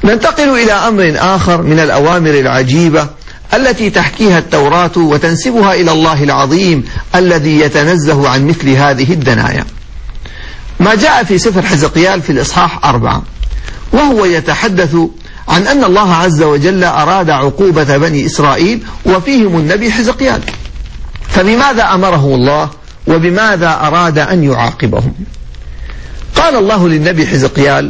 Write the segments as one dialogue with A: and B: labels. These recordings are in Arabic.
A: ننتقل إلى أمر آخر من الأوامر العجيبة التي تحكيها التوراة وتنسبها إلى الله العظيم الذي يتنزه عن مثل هذه الدنايا. ما جاء في سفر حزقيال في الإصحاح 4، وهو يتحدث عن أن الله عز وجل أراد عقوبة بني إسرائيل وفيهم النبي حزقيال، فبماذا أمره الله وبماذا أراد أن يعاقبهم؟ قال الله للنبي حزقيال: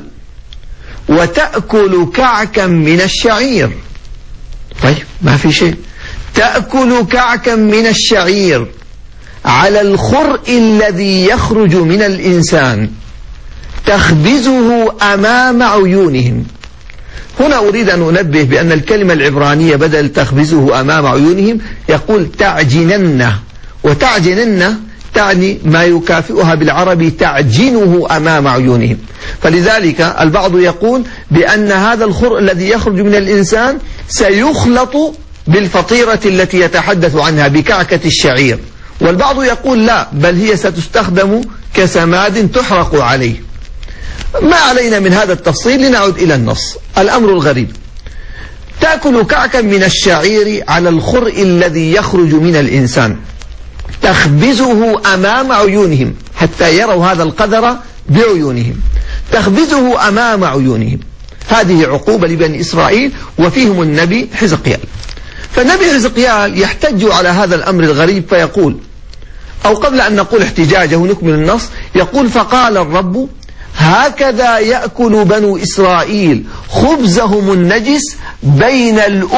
A: وتأكل كعكا من الشعير. طيب، ما في شيء. تأكل كعكا من الشعير على الخرء الذي يخرج من الإنسان تخبزه أمام عيونهم. هنا أريد أن أنبه بأن الكلمة العبرانية بدل تخبزه أمام عيونهم يقول تعجنن، وتعجنن تعني ما يكافئها بالعربي تعجنه أمام عيونهم. فلذلك البعض يقول بأن هذا الخرء الذي يخرج من الإنسان سيخلط بالفطيرة التي يتحدث عنها بكعكة الشعير، والبعض يقول لا، بل هي ستستخدم كسماد تحرق عليه. ما علينا من هذا التفصيل، لنعود إلى النص. الأمر الغريب: تأكل كعكا من الشعير على الخرء الذي يخرج من الإنسان تخبزه أمام عيونهم، حتى يروا هذا القذر بعيونهم، تخبزه أمام عيونهم. هذه عقوبة لبني إسرائيل وفيهم النبي حزقيال. فالنبي حزقيال يحتج على هذا الأمر الغريب فيقول، أو قبل أن نقول احتجاجه نكمل النص، يقول: فقال الرب: هكذا يأكل بنو إسرائيل خبزهم النجس بين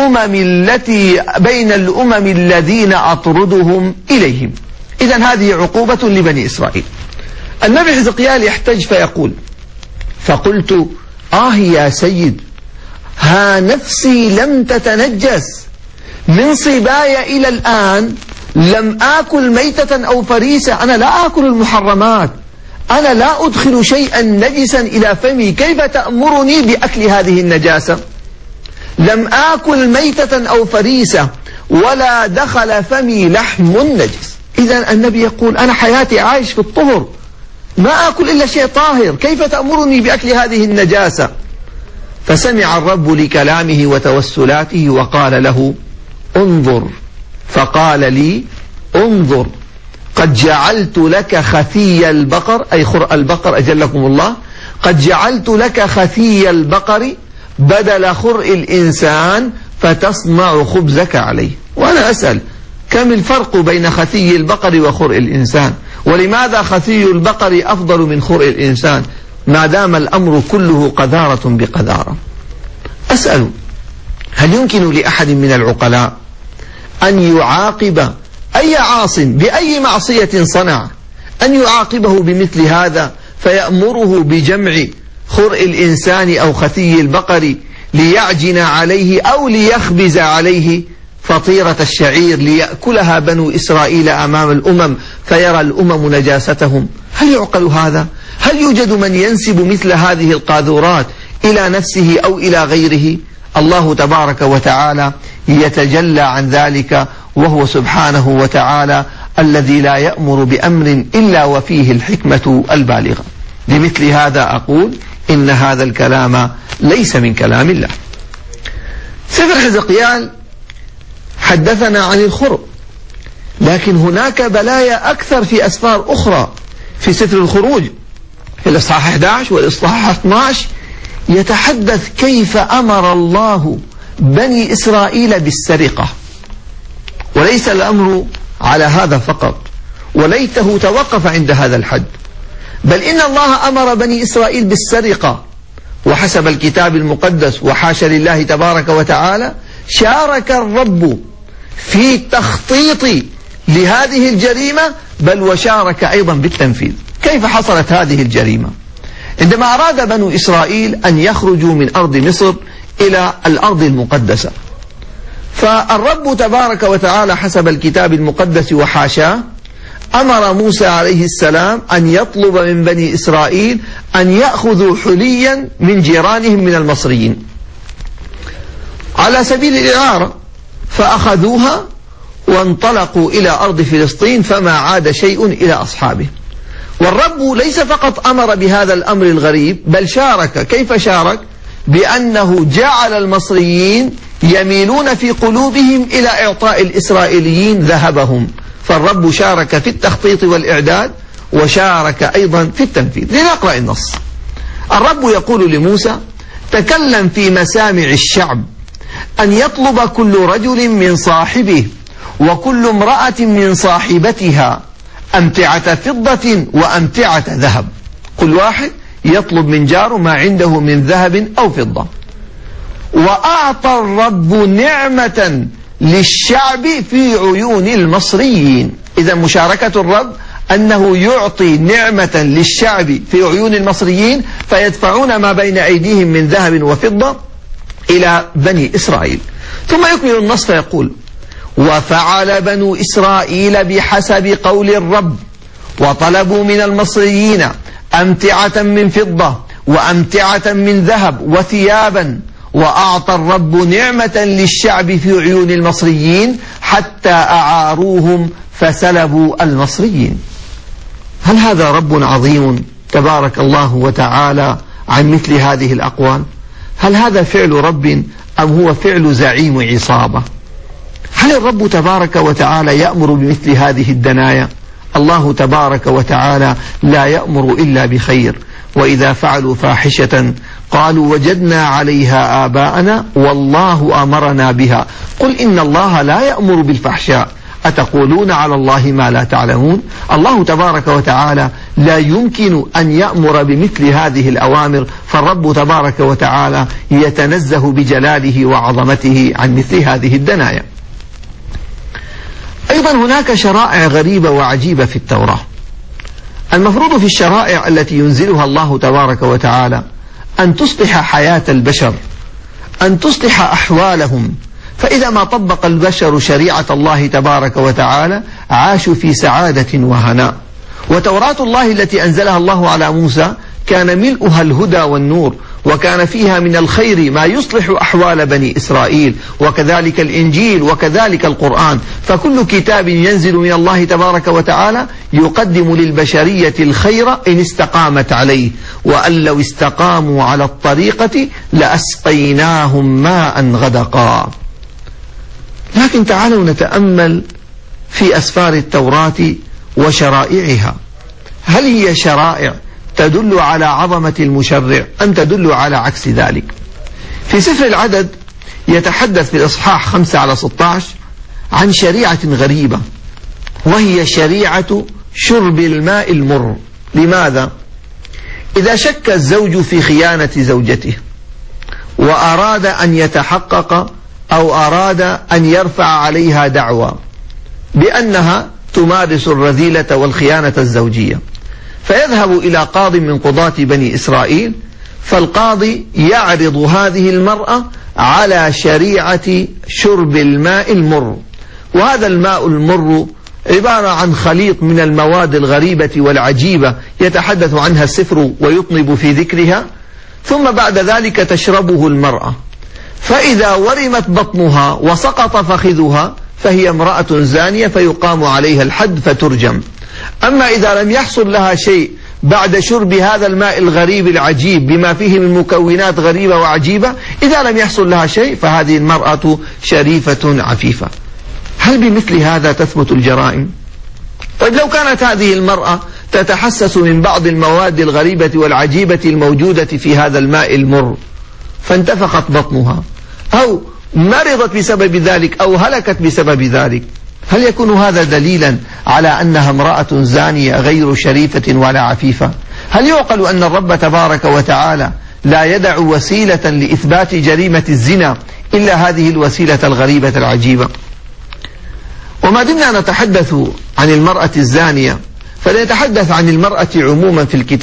A: الأمم الذين أطردهم إليهم. إذن هذه عقوبة لبني إسرائيل. النبي حزقيال يحتج فيقول: فقلت: يا سيد، ها نفسي لم تتنجس من صبايا إلى الآن، لم آكل ميتة أو فريسة، أنا لا آكل المحرمات، أنا لا أدخل شيئا نجسا إلى فمي، كيف تأمرني بأكل هذه النجاسة؟ لم آكل ميتة أو فريسة ولا دخل فمي لحم نجس. إذن النبي يقول: أنا حياتي عايش في الطهر، ما آكل إلا شيء طاهر، كيف تأمرني بأكل هذه النجاسة؟ فسمع الرب لكلامه وتوسلاته وقال له: انظر. فقال لي: انظر، قد جعلت لك خثي البقر، أي خرء البقر أجلكم الله، قد جعلت لك خثي البقر بدل خرء الإنسان فتصنع خبزك عليه. وأنا أسأل: كم الفرق بين خثي البقر وخرء الإنسان؟ ولماذا خثي البقر أفضل من خرء الإنسان ما دام الأمر كله قذارة بقذارة؟ أسأل: هل يمكن لأحد من العقلاء أن يعاقب أي عاص بأي معصية صنع، أن يعاقبه بمثل هذا فيأمره بجمع خرء الإنسان أو خثي البقر ليعجن عليه أو ليخبز عليه فطيرة الشعير ليأكلها بنو إسرائيل أمام الأمم فيرى الأمم نجاستهم؟ هل يعقل هذا؟ هل يوجد من ينسب مثل هذه القاذورات إلى نفسه أو إلى غيره؟ الله تبارك وتعالى يتجلى عن ذلك، وهو سبحانه وتعالى الذي لا يأمر بأمر إلا وفيه الحكمة البالغة. لمثل هذا أقول إن هذا الكلام ليس من كلام الله. سفر حزقيال حدثنا عن الخرء، لكن هناك بلايا أكثر في أسفار أخرى. في سفر الخروج في الإصحاح 11 والإصحاح 12 يتحدث كيف أمر الله بني إسرائيل بالسرقة، وليس الأمر على هذا فقط، وليته توقف عند هذا الحد، بل إن الله أمر بني إسرائيل بالسرقة، وحسب الكتاب المقدس وحاشا لله تبارك وتعالى شارك الرب في تخطيط لهذه الجريمة، بل وشارك أيضا بالتنفيذ. كيف حصلت هذه الجريمة؟ عندما أراد بنو إسرائيل أن يخرجوا من أرض مصر إلى الأرض المقدسة، فالرب تبارك وتعالى حسب الكتاب المقدس وحاشاه أمر موسى عليه السلام أن يطلب من بني إسرائيل أن يأخذوا حليا من جيرانهم من المصريين على سبيل الإعارة، فأخذوها وانطلقوا إلى أرض فلسطين، فما عاد شيء إلى أصحابه. والرب ليس فقط أمر بهذا الأمر الغريب، بل شارك. كيف شارك؟ بأنه جعل المصريين يميلون في قلوبهم إلى إعطاء الإسرائيليين ذهبهم، فالرب شارك في التخطيط والإعداد وشارك أيضا في التنفيذ. لنقرأ النص. الرب يقول لموسى: تكلم في مسامع الشعب أن يطلب كل رجل من صاحبه وكل امرأة من صاحبتها أمتعة فضة وأمتعة ذهب. كل واحد يطلب من جاره ما عنده من ذهب أو فضة. وأعطى الرب نعمة للشعب في عيون المصريين. إذا مشاركة الرب أنه يعطي نعمة للشعب في عيون المصريين، فيدفعون ما بين أيديهم من ذهب وفضة إلى بني إسرائيل. ثم يكمل النص فيقول: وفعل بنو إسرائيل بحسب قول الرب، وطلبوا من المصريين أمتعة من فضة وأمتعة من ذهب وثيابا، وأعطى الرب نعمة للشعب في عيون المصريين حتى أعاروهم فسلبوا المصريين. هل هذا رب عظيم تبارك الله وتعالى عن مثل هذه الأقوال؟ هل هذا فعل رب أم هو فعل زعيم عصابة؟ هل الرب تبارك وتعالى يأمر بمثل هذه الدنايا؟ الله تبارك وتعالى لا يأمر إلا بخير. وإذا فعلوا فاحشة قالوا وجدنا عليها آباءنا والله أمرنا بها قل إن الله لا يأمر بالفحشاء أتقولون على الله ما لا تعلمون. الله تبارك وتعالى لا يمكن أن يأمر بمثل هذه الأوامر، فالرب تبارك وتعالى يتنزه بجلاله وعظمته عن مثل هذه الدنايا. أيضا هناك شرائع غريبة وعجيبة في التوراة. المفروض في الشرائع التي ينزلها الله تبارك وتعالى أن تصلح حياة البشر، أن تصلح أحوالهم، فإذا ما طبق البشر شريعة الله تبارك وتعالى عاشوا في سعادة وهناء. وتوراة الله التي أنزلها الله على موسى كان ملؤها الهدى والنور، وكان فيها من الخير ما يصلح أحوال بني إسرائيل، وكذلك الإنجيل وكذلك القرآن. فكل كتاب ينزل من الله تبارك وتعالى يقدم للبشرية الخير إن استقامت عليه، وأن لو استقاموا على الطريقة لأسقيناهم ماء غدقا. لكن تعالوا نتأمل في أسفار التوراة وشرائعها. هل هي شرائع تدل على عظمة المشرع أم تدل على عكس ذلك؟ في سفر العدد يتحدث في الإصحاح 5/16 عن شريعة غريبة، وهي شريعة شرب الماء المر. لماذا؟ إذا شك الزوج في خيانة زوجته وأراد أن يتحقق أو أراد أن يرفع عليها دعوى بأنها تمارس الرذيلة والخيانة الزوجية، فيذهب إلى قاض من قضاة بني إسرائيل، فالقاضي يعرض هذه المرأة على شريعة شرب الماء المر. وهذا الماء المر عبارة عن خليط من المواد الغريبة والعجيبة يتحدث عنها السفر ويطنب في ذكرها، ثم بعد ذلك تشربه المرأة، فإذا ورمت بطنها وسقط فخذها فهي امرأة زانية فيقام عليها الحد فترجم. أما إذا لم يحصل لها شيء بعد شرب هذا الماء الغريب العجيب بما فيه من مكونات غريبة وعجيبة، إذا لم يحصل لها شيء فهذه المرأة شريفة عفيفة. هل بمثل هذا تثبت الجرائم؟ طيب لو كانت هذه المرأة تتحسس من بعض المواد الغريبة والعجيبة الموجودة في هذا الماء المر فانتفخت بطنها أو مرضت بسبب ذلك أو هلكت بسبب ذلك، هل يكون هذا دليلا على أنها امرأة زانية غير شريفة ولا عفيفة؟ هل يعقل أن الرب تبارك وتعالى لا يدع وسيلة لإثبات جريمة الزنا إلا هذه الوسيلة الغريبة العجيبة؟ وما دمنا نتحدث عن المرأة الزانية فلنتحدث عن المرأة عموما في الكتاب